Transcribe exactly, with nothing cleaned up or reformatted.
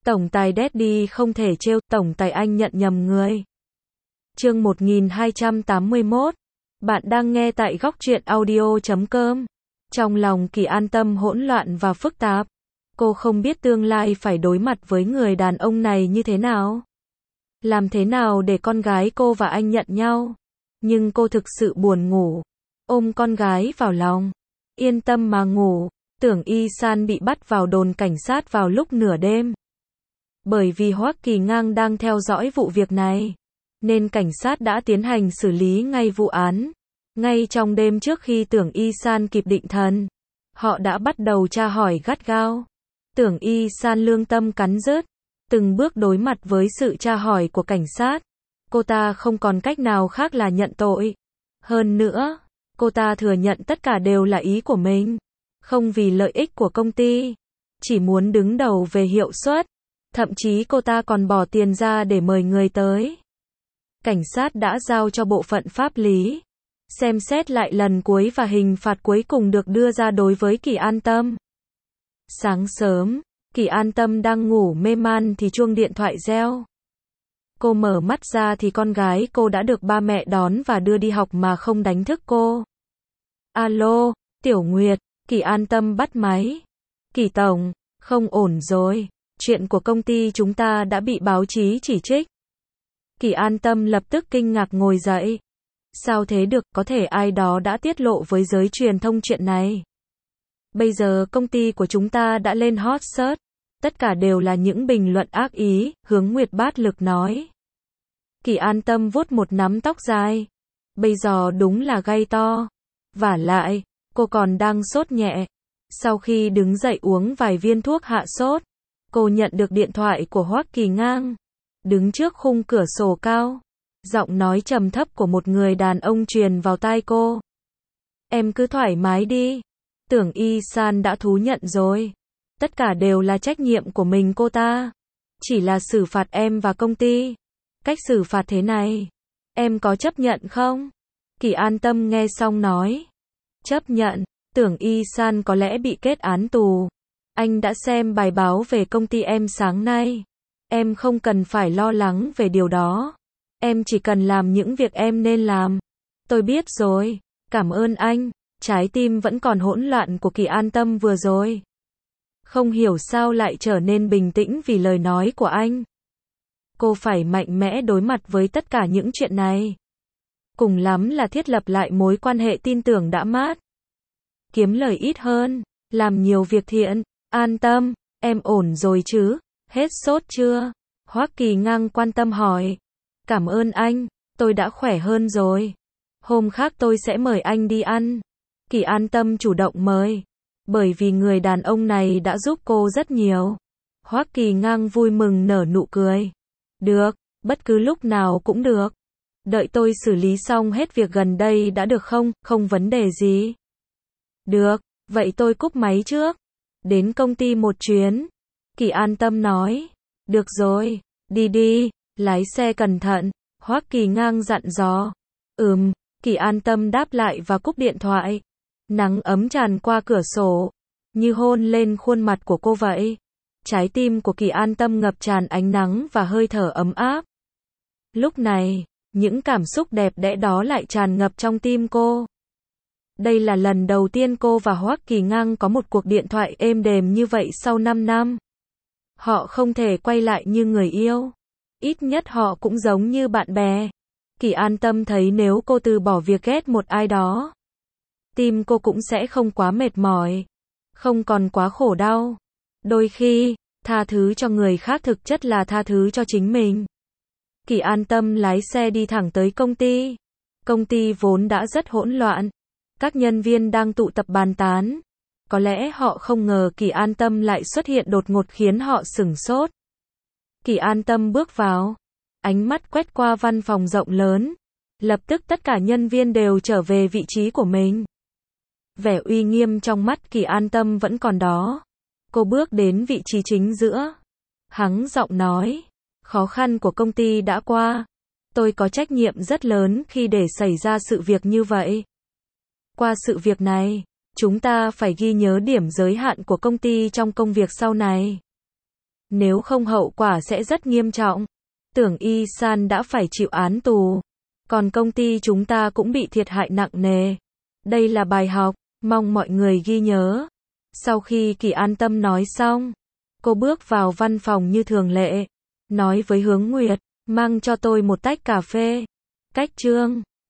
Tổng tài Daddy không thể trêu, tổng tài anh nhận nhầm người. Chương một nghìn hai trăm tám mươi mốt. Bạn đang nghe tại góc truyện audio chấm com. Trong lòng Kỳ An Tâm hỗn loạn và phức tạp. Cô không biết tương lai phải đối mặt với người đàn ông này như thế nào. Làm thế nào để con gái cô và anh nhận nhau. Nhưng cô thực sự buồn ngủ. Ôm con gái vào lòng. Yên tâm mà ngủ. Tưởng Y San bị bắt vào đồn cảnh sát vào lúc nửa đêm. Bởi vì Hoắc Kỳ Ngang đang theo dõi vụ việc này, nên cảnh sát đã tiến hành xử lý ngay vụ án. Ngay trong đêm trước khi Tưởng Y San kịp định thần, họ đã bắt đầu tra hỏi gắt gao. Tưởng Y San lương tâm cắn rứt, từng bước đối mặt với sự tra hỏi của cảnh sát. Cô ta không còn cách nào khác là nhận tội. Hơn nữa, cô ta thừa nhận tất cả đều là ý của mình, không vì lợi ích của công ty, chỉ muốn đứng đầu về hiệu suất. Thậm chí cô ta còn bỏ tiền ra để mời người tới. Cảnh sát đã giao cho bộ phận pháp lý xem xét lại lần cuối và hình phạt cuối cùng được đưa ra đối với Kỳ An Tâm. Sáng sớm, Kỳ An Tâm đang ngủ mê man thì chuông điện thoại reo. Cô mở mắt ra thì con gái cô đã được ba mẹ đón và đưa đi học mà không đánh thức cô. Alo, Tiểu Nguyệt. Kỳ An Tâm bắt máy. Kỳ tổng, không ổn rồi. Chuyện của công ty chúng ta đã bị báo chí chỉ trích. Kỳ An Tâm lập tức kinh ngạc ngồi dậy. Sao thế được, có thể ai đó đã tiết lộ với giới truyền thông chuyện này. Bây giờ công ty của chúng ta đã lên hot search. Tất cả đều là những bình luận ác ý, Hướng Nguyệt bát lực nói. Kỳ An Tâm vuốt một nắm tóc dài. Bây giờ đúng là gay to. Vả lại, cô còn đang sốt nhẹ. Sau khi đứng dậy uống vài viên thuốc hạ sốt, cô nhận được điện thoại của Hoắc Kỳ Ngang. Đứng trước khung cửa sổ cao, giọng nói trầm thấp của một người đàn ông truyền vào tai cô. Em cứ thoải mái đi. Tưởng Y San đã thú nhận rồi. Tất cả đều là trách nhiệm của mình cô ta. Chỉ là xử phạt em và công ty. Cách xử phạt thế này, em có chấp nhận không? Kỳ An Tâm nghe xong nói. Chấp nhận. Tưởng Y San có lẽ bị kết án tù. Anh đã xem bài báo về công ty em sáng nay. Em không cần phải lo lắng về điều đó. Em chỉ cần làm những việc em nên làm. Tôi biết rồi. Cảm ơn anh. Trái tim vẫn còn hỗn loạn của Kỳ An Tâm vừa rồi. Không hiểu sao lại trở nên bình tĩnh vì lời nói của anh. Cô phải mạnh mẽ đối mặt với tất cả những chuyện này. Cùng lắm là thiết lập lại mối quan hệ tin tưởng đã mát. Kiếm lời ít hơn. Làm nhiều việc thiện. An Tâm, em ổn rồi chứ? Hết sốt chưa? Hoắc Kỳ Ngang quan tâm hỏi. Cảm ơn anh, tôi đã khỏe hơn rồi. Hôm khác tôi sẽ mời anh đi ăn. Kỳ An Tâm chủ động mời. Bởi vì người đàn ông này đã giúp cô rất nhiều. Hoắc Kỳ Ngang vui mừng nở nụ cười. Được, bất cứ lúc nào cũng được. Đợi tôi xử lý xong hết việc gần đây đã được không? Không vấn đề gì. Được, vậy tôi cúp máy trước. Đến công ty một chuyến. Kỳ An Tâm nói. Được rồi, đi đi, lái xe cẩn thận. Hoắc Kỳ Ngang dặn dò. Ừm, Kỳ An Tâm đáp lại và cúp điện thoại. Nắng ấm tràn qua cửa sổ, như hôn lên khuôn mặt của cô vậy. Trái tim của Kỳ An Tâm ngập tràn ánh nắng và hơi thở ấm áp. Lúc này, những cảm xúc đẹp đẽ đó lại tràn ngập trong tim cô. Đây là lần đầu tiên cô và Hoắc Kỳ Ngang có một cuộc điện thoại êm đềm như vậy sau năm năm. Họ không thể quay lại như người yêu. Ít nhất họ cũng giống như bạn bè. Kỳ An Tâm thấy nếu cô từ bỏ việc ghét một ai đó, tim cô cũng sẽ không quá mệt mỏi, không còn quá khổ đau. Đôi khi, tha thứ cho người khác thực chất là tha thứ cho chính mình. Kỳ An Tâm lái xe đi thẳng tới công ty. Công ty vốn đã rất hỗn loạn. Các nhân viên đang tụ tập bàn tán. Có lẽ họ không ngờ Kỳ An Tâm lại xuất hiện đột ngột khiến họ sửng sốt. Kỳ An Tâm bước vào. Ánh mắt quét qua văn phòng rộng lớn. Lập tức tất cả nhân viên đều trở về vị trí của mình. Vẻ uy nghiêm trong mắt Kỳ An Tâm vẫn còn đó. Cô bước đến vị trí chính giữa. Hắng giọng nói. Khó khăn của công ty đã qua. Tôi có trách nhiệm rất lớn khi để xảy ra sự việc như vậy. Qua sự việc này, chúng ta phải ghi nhớ điểm giới hạn của công ty trong công việc sau này. Nếu không hậu quả sẽ rất nghiêm trọng. Tưởng Y San đã phải chịu án tù. Còn công ty chúng ta cũng bị thiệt hại nặng nề. Đây là bài học, mong mọi người ghi nhớ. Sau khi Kỳ An Tâm nói xong, cô bước vào văn phòng như thường lệ. Nói với Hướng Nguyệt, mang cho tôi một tách cà phê. Cách Trương